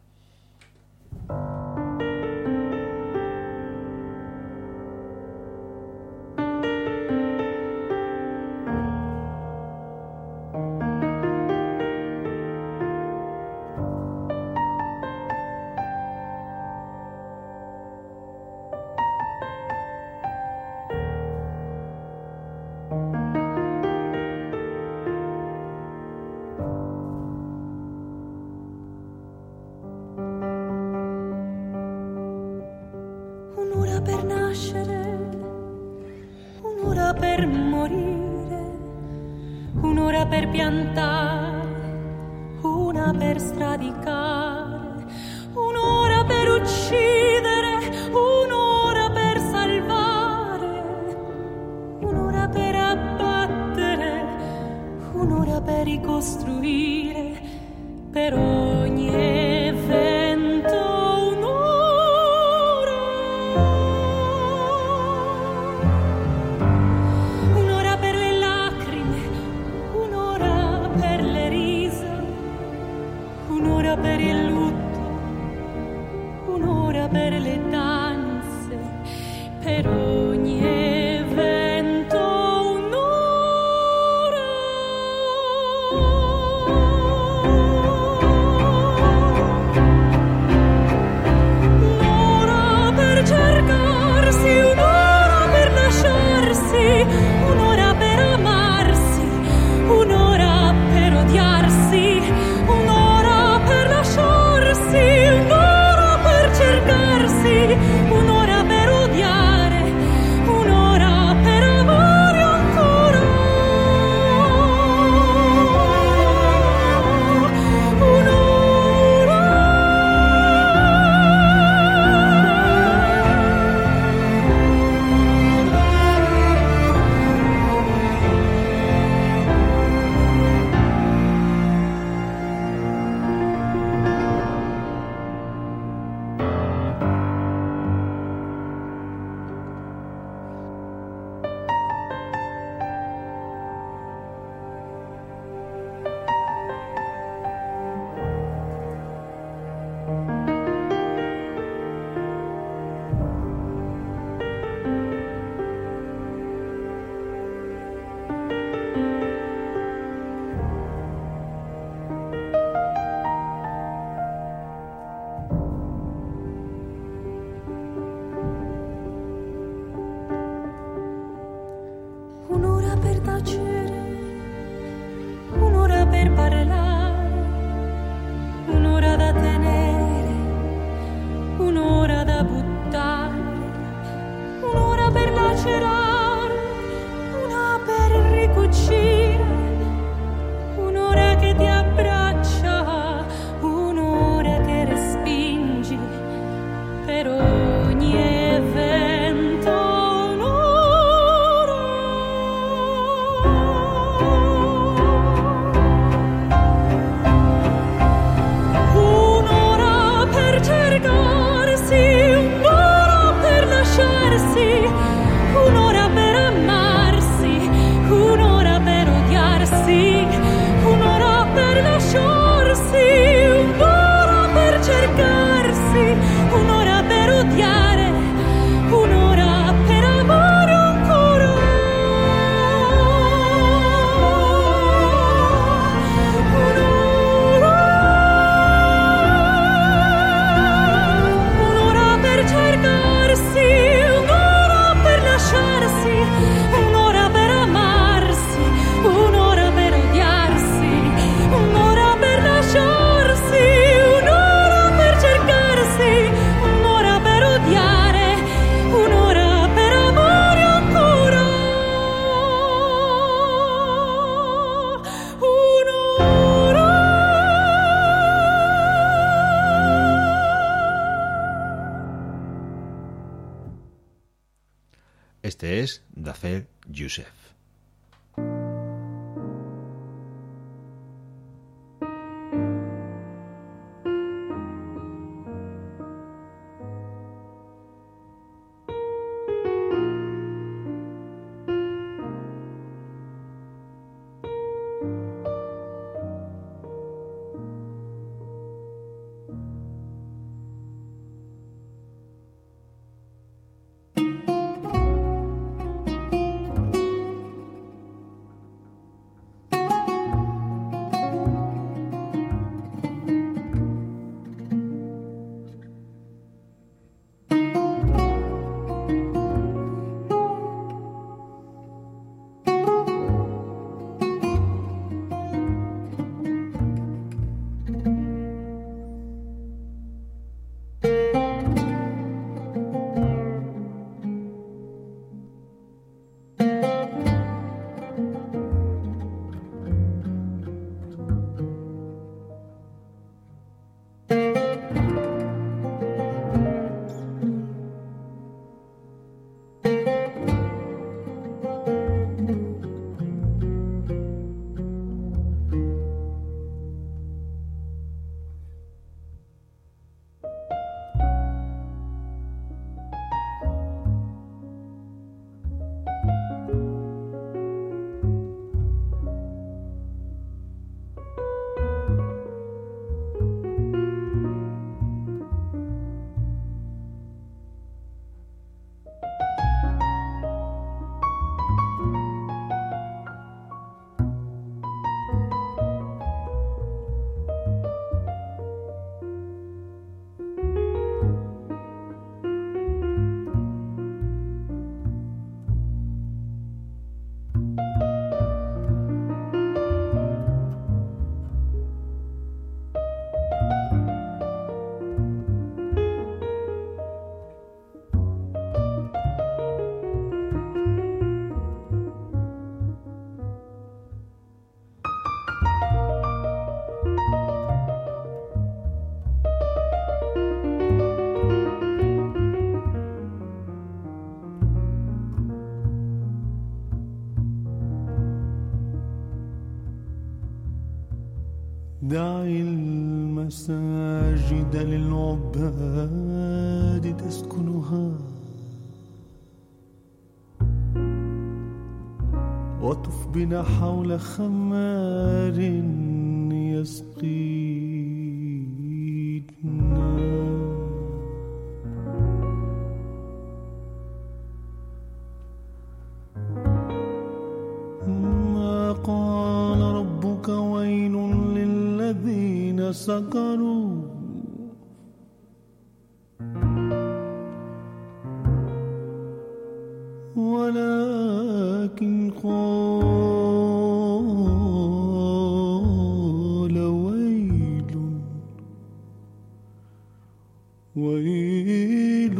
per piantare, una per sradicare, un'ora per uccidere, un'ora per salvare, un'ora per abbattere, un'ora per ricostruire, per ogni evento un'ora, un'ora per le lacrime, un'ora per le risa, un'ora per il lutto, un'ora per le danze, per ogni evento un'ora. Un'ora per cercarsi, un'ora per lasciarsi, un'ora per amarsi, un'ora per odiarsi, un'ora per lasciarsi, un'ora per cercarsi, un'ora per odiare, un'ora per amare ancora, un'ora. Un'ora per tacere, un'ora per parlare, un'ora da tenere, un'ora da buttare, un'ora per lacerare, una per ricucire, un'ora che ti abbraccia, un'ora che respingi, per ogni evento un'ora per cercarsi, un'ora per lasciarsi, un'ora per amarsi, un'ora per odiarsi, un'ora per lasciarsi, un'ora per cercarsi, un'ora per odiare, un'ora per amare ancora, un'ora, un'ora per cercarsi, un'ora per lasciarsi, un'ora per amarsi, un'ora per odiarsi, un'ora per lasciarsi, un'ora per cercarsi, un'ora per odiare, un'ora per amare ancora, un'ora. Este es Dafer Youssef. دعي المساجد للعباد تسكنها وطف بنا حول خمار يسقينا ما قال ربك ويل للذين سكروا ولكن قال ويل ويل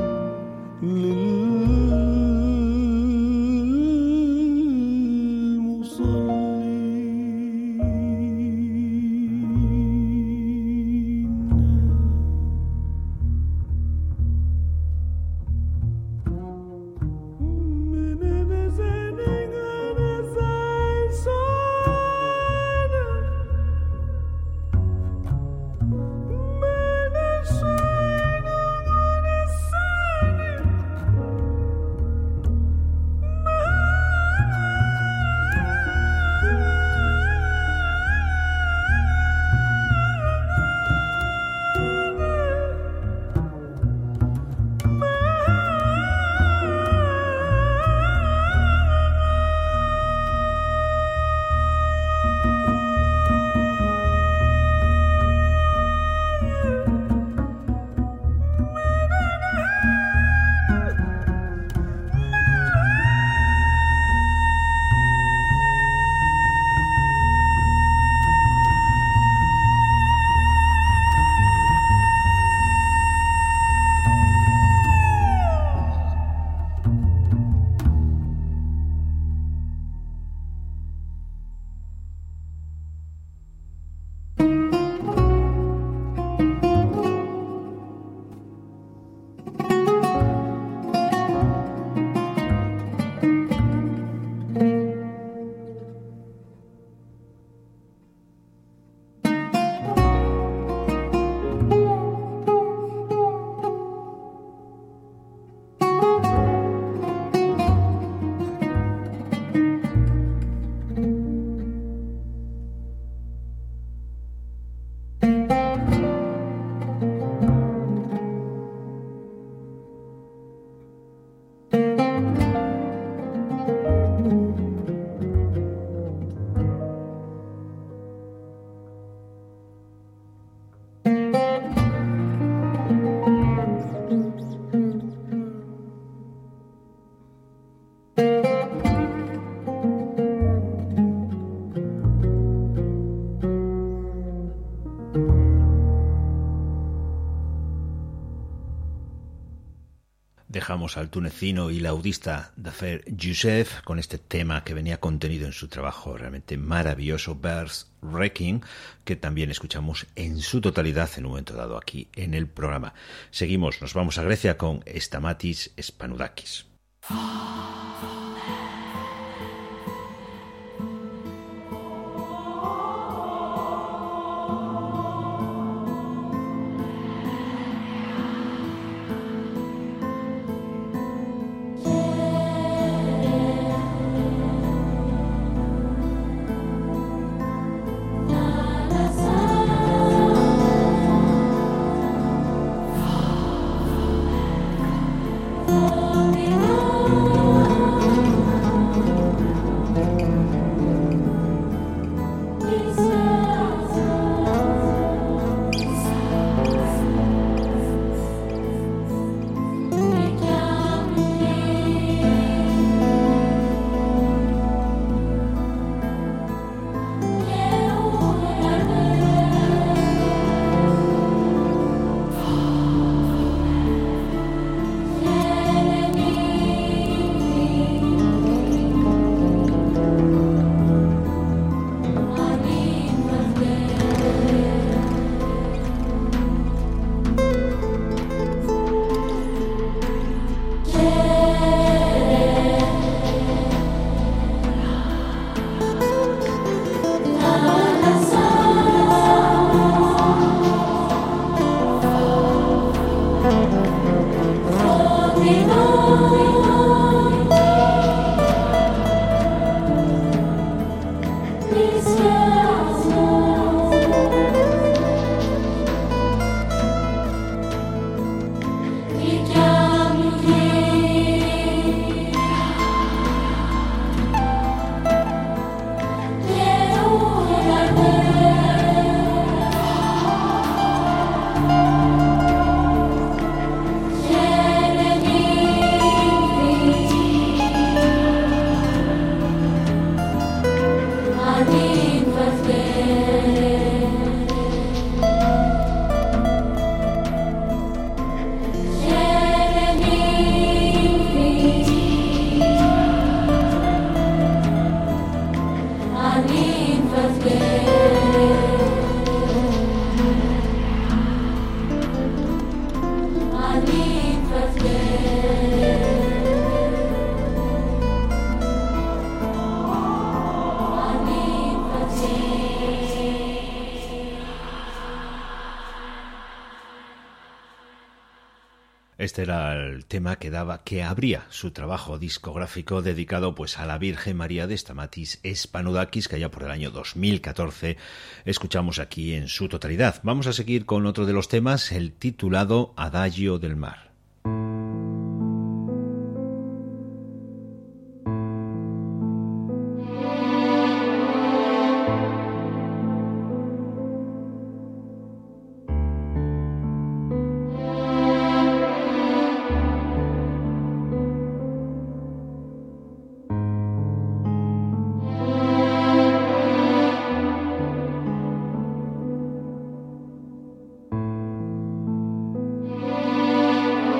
Dejamos al tunecino y laudista Dafer Youssef con este tema que venía contenido en su trabajo realmente maravilloso, Verse Wrecking, que también escuchamos en su totalidad en un momento dado aquí en el programa. Seguimos, nos vamos a Grecia con Stamatis Spanoudakis. Oh, Este era el tema que daba, que abría su trabajo discográfico dedicado pues a la Virgen María de Stamatis Spanudakis, que allá por el año dos mil catorce escuchamos aquí en su totalidad. Vamos a seguir con otro de los temas, el titulado Adagio del Mar. Thank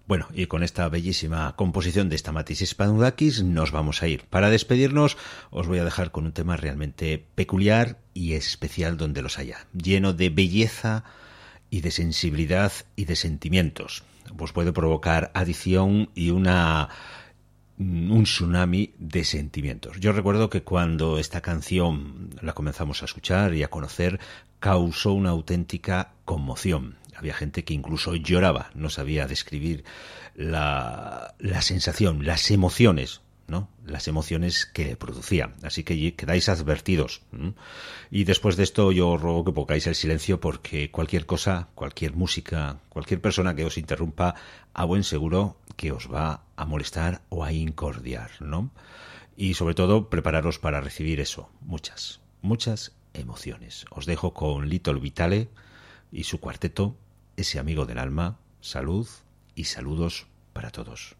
Bueno, y con esta bellísima composición de Stamatis Spanudakis nos vamos a ir. Para despedirnos os voy a dejar con un tema realmente peculiar y especial donde los haya, lleno de belleza y de sensibilidad y de sentimientos. Pues puede provocar adicción y una un tsunami de sentimientos. Yo recuerdo que cuando esta canción la comenzamos a escuchar y a conocer, causó una auténtica conmoción. Había gente que incluso lloraba, no sabía describir la, la sensación, las emociones, ¿no? Las emociones que producía. Así que quedáis advertidos. ¿Mm? Y después de esto yo os ruego que pongáis el silencio, porque cualquier cosa, cualquier música, cualquier persona que os interrumpa, a buen seguro que os va a molestar o a incordiar, ¿no? Y sobre todo, prepararos para recibir eso, muchas, muchas emociones. Os dejo con Little Vitale y su cuarteto, Ese amigo del alma. Salud y saludos para todos.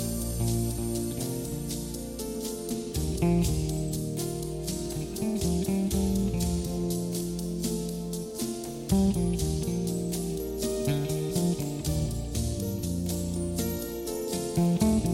Thank you. Thank you.